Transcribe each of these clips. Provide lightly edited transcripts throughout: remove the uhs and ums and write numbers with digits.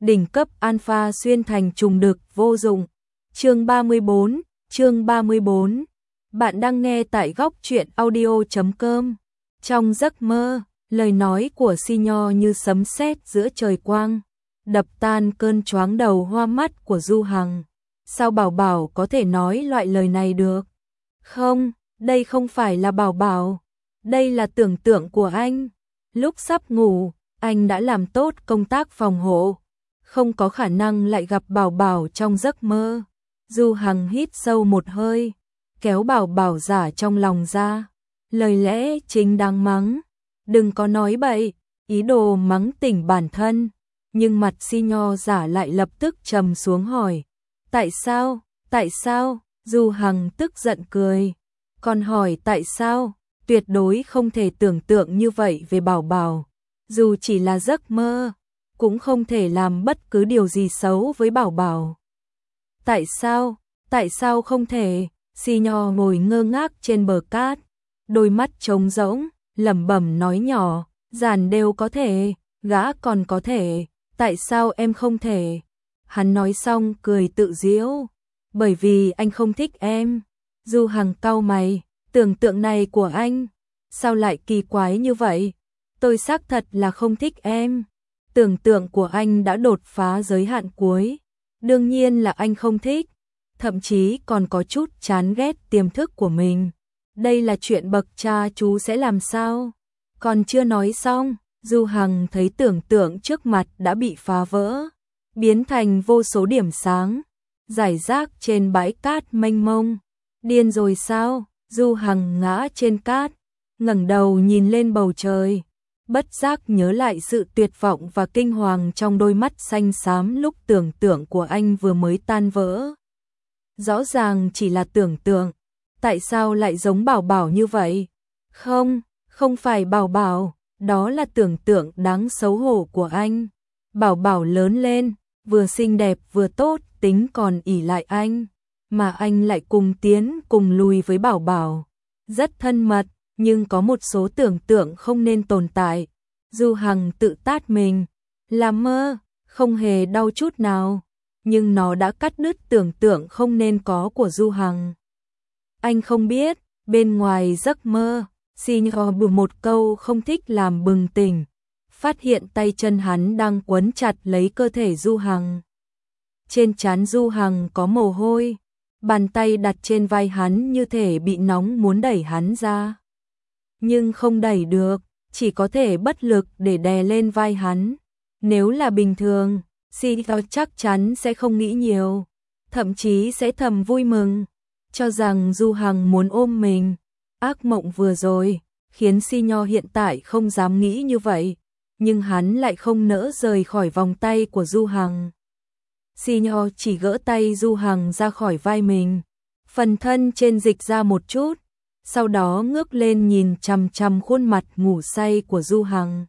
đỉnh cấp alpha xuyên thành trùng đực vô dụng. Chương 34. Bạn đang nghe tại góc truyện audio.com. Trong giấc mơ, lời nói của Si Nho như sấm sét giữa trời quang, đập tan cơn choáng đầu hoa mắt của Du Hằng. Sao Bảo Bảo có thể nói loại lời này được? Không, đây không phải là Bảo Bảo, đây là tưởng tượng của anh. Lúc sắp ngủ, anh đã làm tốt công tác phòng hộ, không có khả năng lại gặp Bảo Bảo trong giấc mơ. Du Hằng hít sâu một hơi, kéo Bảo Bảo giả trong lòng ra, lời lẽ chính đáng mắng. Đừng có nói bậy, ý đồ mắng tỉnh bản thân. Nhưng mặt Si Nho giả lại lập tức trầm xuống hỏi. Tại sao? Tại sao? Du Hằng tức giận cười. Còn hỏi tại sao? Tuyệt đối không thể tưởng tượng như vậy về Bảo Bảo. Dù chỉ là giấc mơ, cũng không thể làm bất cứ điều gì xấu với Bảo Bảo. Tại sao? Tại sao không thể? Si Nho ngồi ngơ ngác trên bờ cát, đôi mắt trống rỗng, lẩm bẩm nói nhỏ, giản đều có thể, gã còn có thể, tại sao em không thể? Hắn nói xong cười tự giễu, bởi vì anh không thích em. Du Hằng cau mày, tưởng tượng này của anh, sao lại kỳ quái như vậy? Tôi xác thật là không thích em. Tưởng tượng của anh đã đột phá giới hạn cuối. Đương nhiên là anh không thích, thậm chí còn có chút chán ghét tiềm thức của mình. Đây là chuyện bậc cha chú sẽ làm sao? Còn chưa nói xong, Du Hằng thấy tưởng tượng trước mặt đã bị phá vỡ, biến thành vô số điểm sáng, rải rác trên bãi cát mênh mông. Điên rồi sao? Du Hằng ngã trên cát, ngẩng đầu nhìn lên bầu trời, bất giác nhớ lại sự tuyệt vọng và kinh hoàng trong đôi mắt xanh xám lúc tưởng tượng của anh vừa mới tan vỡ. Rõ ràng chỉ là tưởng tượng, tại sao lại giống Bảo Bảo như vậy? Không, không phải Bảo Bảo, đó là tưởng tượng đáng xấu hổ của anh. Bảo Bảo lớn lên, vừa xinh đẹp vừa tốt, tính còn ỷ lại anh, mà anh lại cùng tiến cùng lùi với Bảo Bảo. Rất thân mật, nhưng có một số tưởng tượng không nên tồn tại. Du Hằng tự tát mình, là mơ, không hề đau chút nào, nhưng nó đã cắt đứt tưởng tượng không nên có của Du Hằng. Anh không biết, bên ngoài giấc mơ, Si Nho bù một câu không thích làm bừng tỉnh, phát hiện tay chân hắn đang quấn chặt lấy cơ thể Du Hằng. Trên trán Du Hằng có mồ hôi, bàn tay đặt trên vai hắn như thể bị nóng muốn đẩy hắn ra. Nhưng không đẩy được, chỉ có thể bất lực để đè lên vai hắn. Nếu là bình thường, Si Nho chắc chắn sẽ không nghĩ nhiều, thậm chí sẽ thầm vui mừng, cho rằng Du Hằng muốn ôm mình. Ác mộng vừa rồi khiến Si Nho hiện tại không dám nghĩ như vậy, nhưng hắn lại không nỡ rời khỏi vòng tay của Du Hằng. Si Nho chỉ gỡ tay Du Hằng ra khỏi vai mình, phần thân trên dịch ra một chút, sau đó ngước lên nhìn chằm chằm khuôn mặt ngủ say của Du Hằng.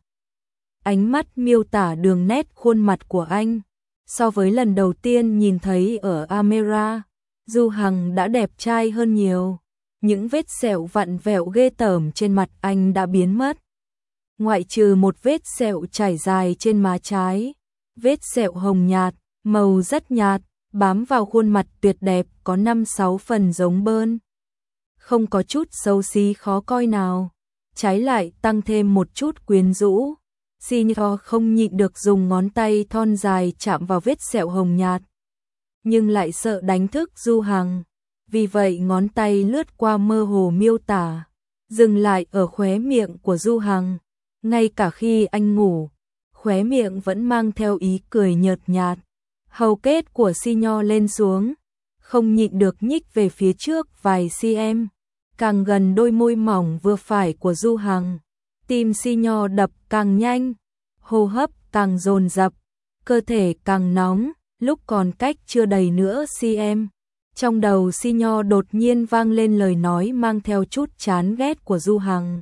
Ánh mắt miêu tả đường nét khuôn mặt của anh, so với lần đầu tiên nhìn thấy ở Amera, Du Hằng đã đẹp trai hơn nhiều. Những vết sẹo vặn vẹo ghê tởm trên mặt anh đã biến mất, ngoại trừ một vết sẹo trải dài trên má trái. Vết sẹo hồng nhạt, màu rất nhạt, bám vào khuôn mặt tuyệt đẹp có 5-6 phần giống bơn. Không có chút xấu xí khó coi nào, trái lại tăng thêm một chút quyến rũ. Si Nho không nhịn được dùng ngón tay thon dài chạm vào vết sẹo hồng nhạt, nhưng lại sợ đánh thức Du Hằng. Vì vậy ngón tay lướt qua mơ hồ miêu tả, dừng lại ở khóe miệng của Du Hằng. Ngay cả khi anh ngủ, khóe miệng vẫn mang theo ý cười nhợt nhạt. Hầu kết của Si Nho lên xuống, không nhịn được nhích về phía trước vài cm, càng gần đôi môi mỏng vừa phải của Du Hằng. Tim Si Nho đập càng nhanh, hô hấp càng dồn dập, cơ thể càng nóng. Lúc còn cách chưa đầy nữa cm, trong đầu Si Nho đột nhiên vang lên lời nói mang theo chút chán ghét của Du Hằng.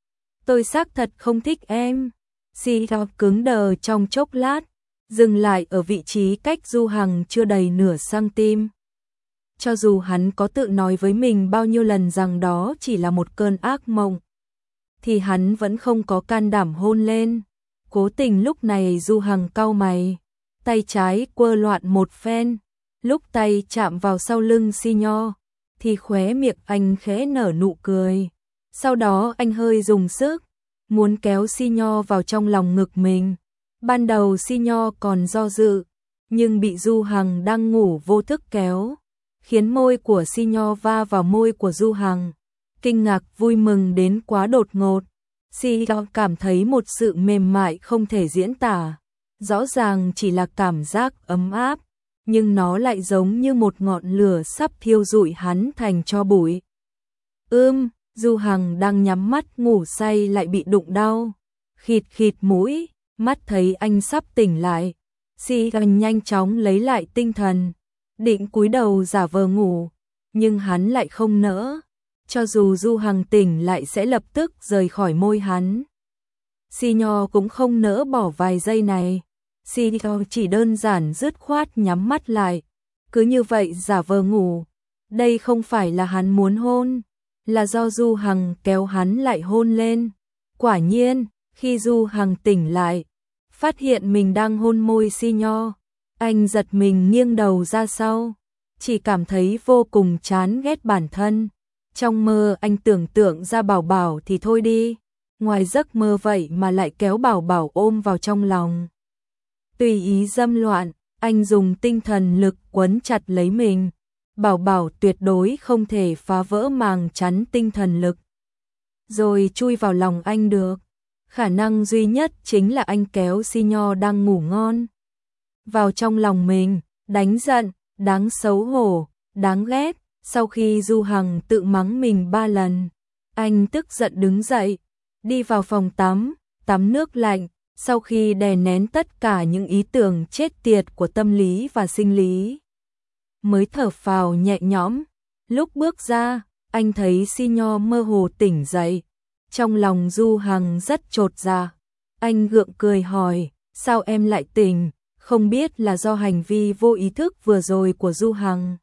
Tôi xác thật không thích em. Si Nho cứng đờ trong chốc lát, dừng lại ở vị trí cách Du Hằng chưa đầy nửa cm. Cho dù hắn có tự nói với mình bao nhiêu lần rằng đó chỉ là một cơn ác mộng, thì hắn vẫn không có can đảm hôn lên. Cố tình lúc này Du Hằng cau mày, tay trái quơ loạn một phen, lúc tay chạm vào sau lưng Si Nho, thì khóe miệng anh khẽ nở nụ cười. Sau đó anh hơi dùng sức, muốn kéo Si Nho vào trong lòng ngực mình. Ban đầu Si Nho còn do dự, nhưng bị Du Hằng đang ngủ vô thức kéo, khiến môi của Si Nho va vào môi của Du Hằng. Kinh ngạc vui mừng đến quá đột ngột, Si Nho cảm thấy một sự mềm mại không thể diễn tả. Rõ ràng chỉ là cảm giác ấm áp, nhưng nó lại giống như một ngọn lửa sắp thiêu rụi hắn thành tro bụi. Du Hằng đang nhắm mắt ngủ say lại bị đụng đau, khịt khịt mũi, mắt thấy anh sắp tỉnh lại. Si Nho nhanh chóng lấy lại tinh thần, định cúi đầu giả vờ ngủ, nhưng hắn lại không nỡ, cho dù Du Hằng tỉnh lại sẽ lập tức rời khỏi môi hắn. Si Nho cũng không nỡ bỏ vài giây này, Si Nho chỉ đơn giản dứt khoát nhắm mắt lại, cứ như vậy giả vờ ngủ. Đây không phải là hắn muốn hôn, là do Du Hằng kéo hắn lại hôn lên. Quả nhiên, khi Du Hằng tỉnh lại, phát hiện mình đang hôn môi Si Nho, anh giật mình nghiêng đầu ra sau, chỉ cảm thấy vô cùng chán ghét bản thân. Trong mơ anh tưởng tượng ra Bảo Bảo thì thôi đi, ngoài giấc mơ vậy mà lại kéo Bảo Bảo ôm vào trong lòng. Tùy ý dâm loạn, anh dùng tinh thần lực quấn chặt lấy mình. Bảo Bảo tuyệt đối không thể phá vỡ màng chắn tinh thần lực, rồi chui vào lòng anh được. Khả năng duy nhất chính là anh kéo Si Nho đang ngủ ngon vào trong lòng mình, đánh giận, đáng xấu hổ, đáng ghét. Sau khi Du Hằng tự mắng mình 3 lần, anh tức giận đứng dậy, đi vào phòng tắm nước lạnh. Sau khi đè nén tất cả những ý tưởng chết tiệt của tâm lý và sinh lý, mới thở phào nhẹ nhõm. Lúc bước ra, anh thấy Si Nho mơ hồ tỉnh dậy. Trong lòng Du Hằng rất chột dạ. Anh gượng cười hỏi, sao em lại tỉnh? Không biết là do hành vi vô ý thức vừa rồi của Du Hằng,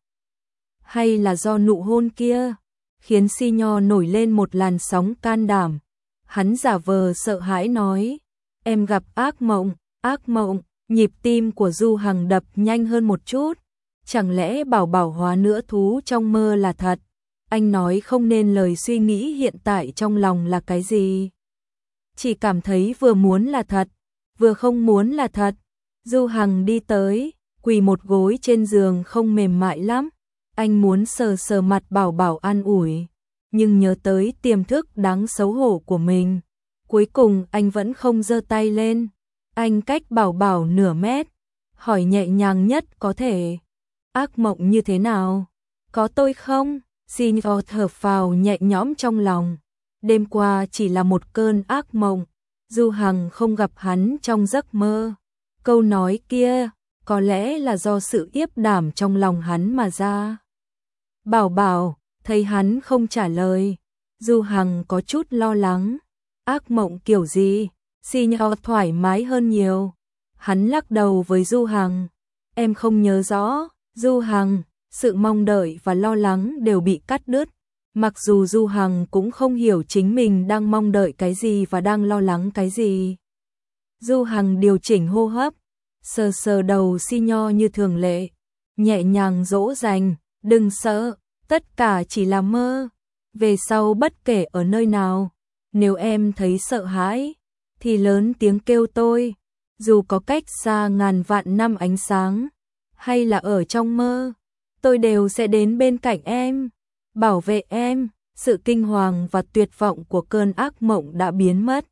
hay là do nụ hôn kia, khiến Si Nho nổi lên một làn sóng can đảm. Hắn giả vờ sợ hãi nói, em gặp ác mộng. Nhịp tim của Du Hằng đập nhanh hơn một chút. Chẳng lẽ Bảo Bảo hóa nữa thú trong mơ là thật? Anh nói không nên lời suy nghĩ hiện tại trong lòng là cái gì. Chỉ cảm thấy vừa muốn là thật, vừa không muốn là thật. Du Hằng đi tới, quỳ một gối trên giường không mềm mại lắm. Anh muốn sờ sờ mặt Bảo Bảo an ủi, nhưng nhớ tới tiềm thức đáng xấu hổ của mình. Cuối cùng anh vẫn không giơ tay lên. Anh cách Bảo Bảo nửa mét, hỏi nhẹ nhàng nhất có thể, ác mộng như thế nào? Có tôi không? Si Nho thở phào nhẹ nhõm trong lòng. Đêm qua chỉ là một cơn ác mộng, Du Hằng không gặp hắn trong giấc mơ. Câu nói kia có lẽ là do sự yếp đảm trong lòng hắn mà ra. Bảo Bảo thấy hắn không trả lời, Du Hằng có chút lo lắng. Ác mộng kiểu gì? Si Nho thoải mái hơn nhiều. Hắn lắc đầu với Du Hằng, em không nhớ rõ. Du Hằng, sự mong đợi và lo lắng đều bị cắt đứt. Mặc dù Du Hằng cũng không hiểu chính mình đang mong đợi cái gì và đang lo lắng cái gì. Du Hằng điều chỉnh hô hấp, sờ sờ đầu Si Nho như thường lệ, nhẹ nhàng dỗ dành, đừng sợ, tất cả chỉ là mơ. Về sau bất kể ở nơi nào, nếu em thấy sợ hãi, thì lớn tiếng kêu tôi, dù có cách xa ngàn vạn năm ánh sáng, hay là ở trong mơ, tôi đều sẽ đến bên cạnh em, bảo vệ em. Sự kinh hoàng và tuyệt vọng của cơn ác mộng đã biến mất.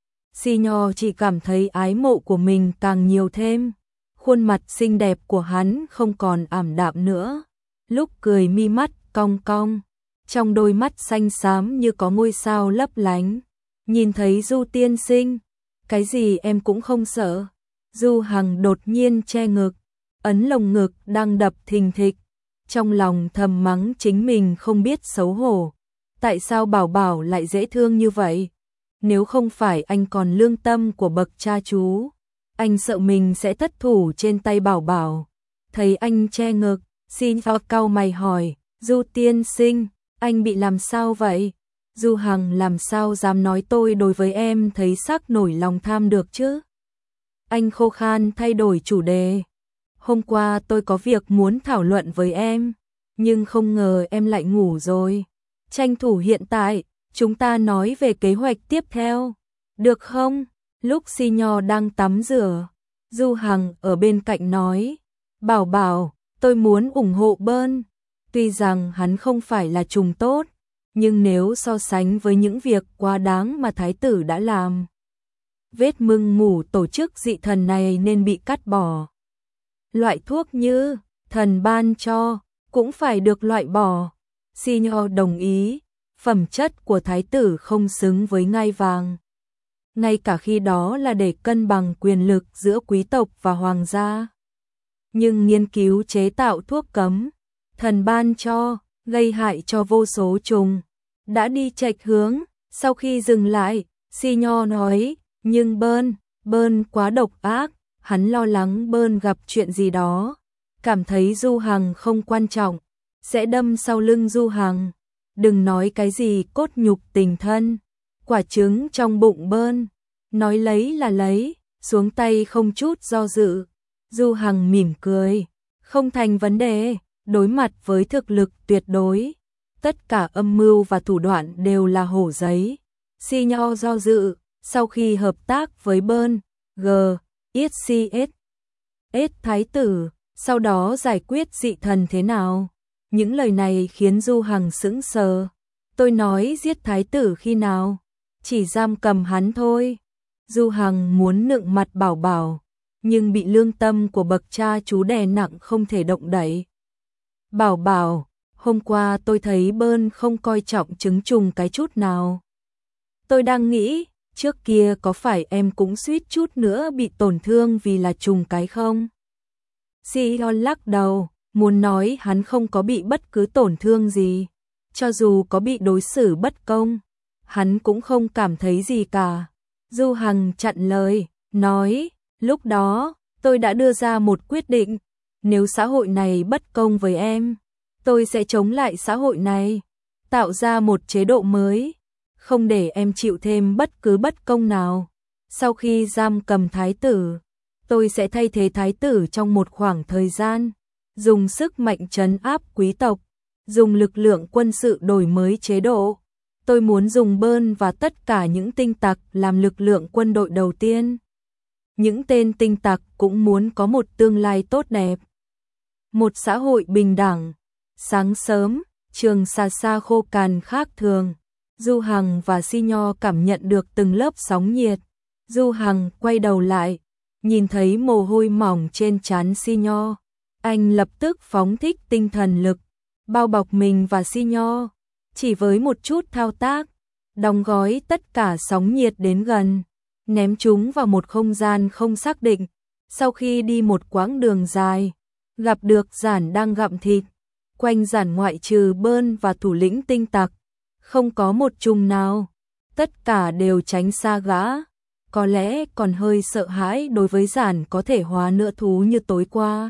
Si Nho chỉ cảm thấy ái mộ của mình càng nhiều thêm. Khuôn mặt xinh đẹp của hắn không còn ảm đạm nữa. Lúc cười mi mắt cong cong, trong đôi mắt xanh xám như có ngôi sao lấp lánh. Nhìn thấy Du tiên sinh, cái gì em cũng không sợ. Du Hằng đột nhiên che ngực, ấn lồng ngực đang đập thình thịch. Trong lòng thầm mắng chính mình không biết xấu hổ. Tại sao Bảo Bảo lại dễ thương như vậy? Nếu không phải anh còn lương tâm của bậc cha chú, anh sợ mình sẽ thất thủ trên tay Bảo Bảo. Thấy anh che ngực, Si Nho cau mày hỏi, Du tiên sinh, anh bị làm sao vậy? Du Hằng làm sao dám nói tôi đối với em thấy sắc nổi lòng tham được chứ? Anh khô khan thay đổi chủ đề. Hôm qua tôi có việc muốn thảo luận với em, nhưng không ngờ em lại ngủ rồi. Tranh thủ hiện tại, chúng ta nói về kế hoạch tiếp theo, được không? Lúc Si Nho đang tắm rửa, Du Hằng ở bên cạnh nói, Bảo Bảo, tôi muốn ủng hộ Bơn. Tuy rằng hắn không phải là trùng tốt, nhưng nếu so sánh với những việc quá đáng mà thái tử đã làm, vết mưng mủ tổ chức dị thần này nên bị cắt bỏ. Loại thuốc như thần ban cho cũng phải được loại bỏ. Si Nho đồng ý, phẩm chất của thái tử không xứng với ngai vàng. Ngay cả khi đó là để cân bằng quyền lực giữa quý tộc và hoàng gia. Nhưng nghiên cứu chế tạo thuốc cấm, thần ban cho, gây hại cho vô số trùng, đã đi chệch hướng. Sau khi dừng lại, Si Nho nói, nhưng Bơn quá độc ác, hắn lo lắng Bơn gặp chuyện gì đó, cảm thấy Du Hằng không quan trọng, sẽ đâm sau lưng Du Hằng. Đừng nói cái gì cốt nhục tình thân, quả trứng trong bụng Bơn, nói lấy là lấy, xuống tay không chút do dự. Du Hằng mỉm cười, không thành vấn đề, đối mặt với thực lực tuyệt đối, tất cả âm mưu và thủ đoạn đều là hổ giấy. Si Nho do dự, sau khi hợp tác với Bơn, S thái tử, sau đó giải quyết dị thần thế nào? Những lời này khiến Du Hằng sững sờ. Tôi nói giết thái tử khi nào? Chỉ giam cầm hắn thôi. Du Hằng muốn nựng mặt Bảo Bảo, nhưng bị lương tâm của bậc cha chú đè nặng không thể động đậy. Bảo Bảo, hôm qua tôi thấy Bơn không coi trọng trứng trùng cái chút nào. Tôi đang nghĩ, trước kia có phải em cũng suýt chút nữa bị tổn thương vì là trùng cái không? CEO lắc đầu, muốn nói hắn không có bị bất cứ tổn thương gì. Cho dù có bị đối xử bất công, hắn cũng không cảm thấy gì cả. Du Hằng chặn lời, nói, lúc đó, tôi đã đưa ra một quyết định. Nếu xã hội này bất công với em, tôi sẽ chống lại xã hội này, tạo ra một chế độ mới, không để em chịu thêm bất cứ bất công nào. Sau khi giam cầm thái tử, tôi sẽ thay thế thái tử trong một khoảng thời gian, dùng sức mạnh trấn áp quý tộc, dùng lực lượng quân sự đổi mới chế độ. Tôi muốn dùng Bơn và tất cả những tinh tặc làm lực lượng quân đội đầu tiên. Những tên tinh tặc cũng muốn có một tương lai tốt đẹp, một xã hội bình đẳng. Sáng sớm, trường xa xa khô cằn khác thường. Du Hằng và Si Nho cảm nhận được từng lớp sóng nhiệt. Du Hằng quay đầu lại, nhìn thấy mồ hôi mỏng trên trán Si Nho. Anh lập tức phóng thích tinh thần lực, bao bọc mình và Si Nho. Chỉ với một chút thao tác, đóng gói tất cả sóng nhiệt đến gần, ném chúng vào một không gian không xác định. Sau khi đi một quãng đường dài, gặp được Giản đang gặm thịt. Quanh Giản ngoại trừ Bơn và thủ lĩnh tinh tặc, không có một trùng nào. Tất cả đều tránh xa gã. Có lẽ còn hơi sợ hãi đối với Giản có thể hóa nữa thú như tối qua.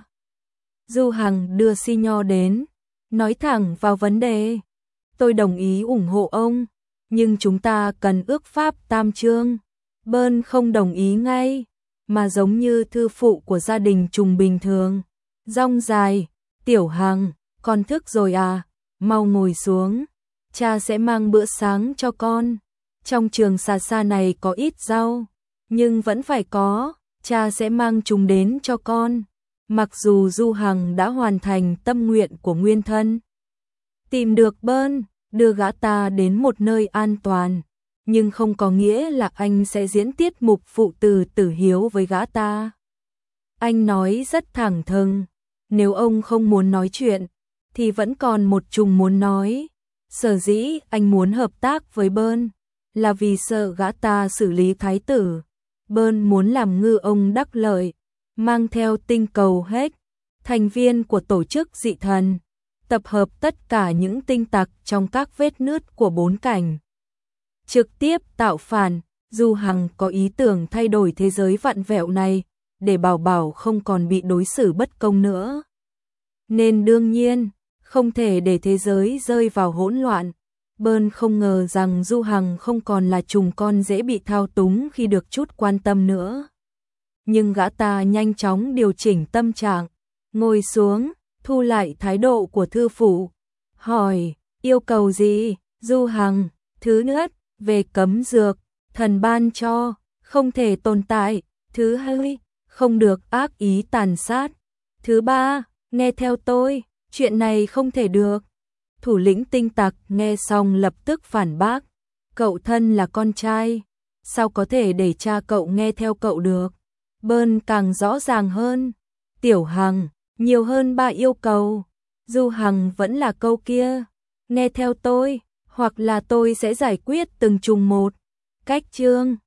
Du Hằng đưa Si Nho đến, nói thẳng vào vấn đề. Tôi đồng ý ủng hộ ông, nhưng chúng ta cần ước pháp tam chương. Bơn không đồng ý ngay, mà giống như thư phụ của gia đình trùng bình thường. Rong dài, Tiểu Hằng, con thức rồi à, mau ngồi xuống, cha sẽ mang bữa sáng cho con. Trong trường xa xa này có ít rau, nhưng vẫn phải có, cha sẽ mang chúng đến cho con. Mặc dù Du Hằng đã hoàn thành tâm nguyện của nguyên thân, tìm được Bơn, đưa gã ta đến một nơi an toàn, nhưng không có nghĩa là anh sẽ diễn tiết mục phụ tử tử hiếu với gã ta. Anh nói rất thẳng thừng, nếu ông không muốn nói chuyện, thì vẫn còn một trùng muốn nói. Sở dĩ anh muốn hợp tác với Bơn, là vì sợ gã ta xử lý thái tử. Bơn muốn làm ngư ông đắc lợi, mang theo tinh cầu hết, thành viên của tổ chức dị thần, tập hợp tất cả những tinh tặc trong các vết nứt của bốn cảnh. Trực tiếp tạo phản. Du Hằng có ý tưởng thay đổi thế giới vặn vẹo này, để Bảo Bảo không còn bị đối xử bất công nữa. Nên đương nhiên, không thể để thế giới rơi vào hỗn loạn. Bơn không ngờ rằng Du Hằng không còn là trùng con dễ bị thao túng khi được chút quan tâm nữa. nhưng gã ta nhanh chóng điều chỉnh tâm trạng, ngồi xuống, thu lại thái độ của thư phụ, hỏi, yêu cầu gì? Du Hằng, thứ nhất, về cấm dược, thần ban cho, không thể tồn tại, thứ hai, không được ác ý tàn sát, thứ ba, nghe theo tôi, chuyện này không thể được. Thủ lĩnh tinh tặc nghe xong lập tức phản bác, cậu thân là con trai, sao có thể để cha cậu nghe theo cậu được? Bơn càng rõ ràng hơn, Tiểu Hằng, nhiều hơn 3 yêu cầu. Du Hằng vẫn là câu kia, nghe theo tôi, hoặc là tôi sẽ giải quyết từng trùng một. Cách chương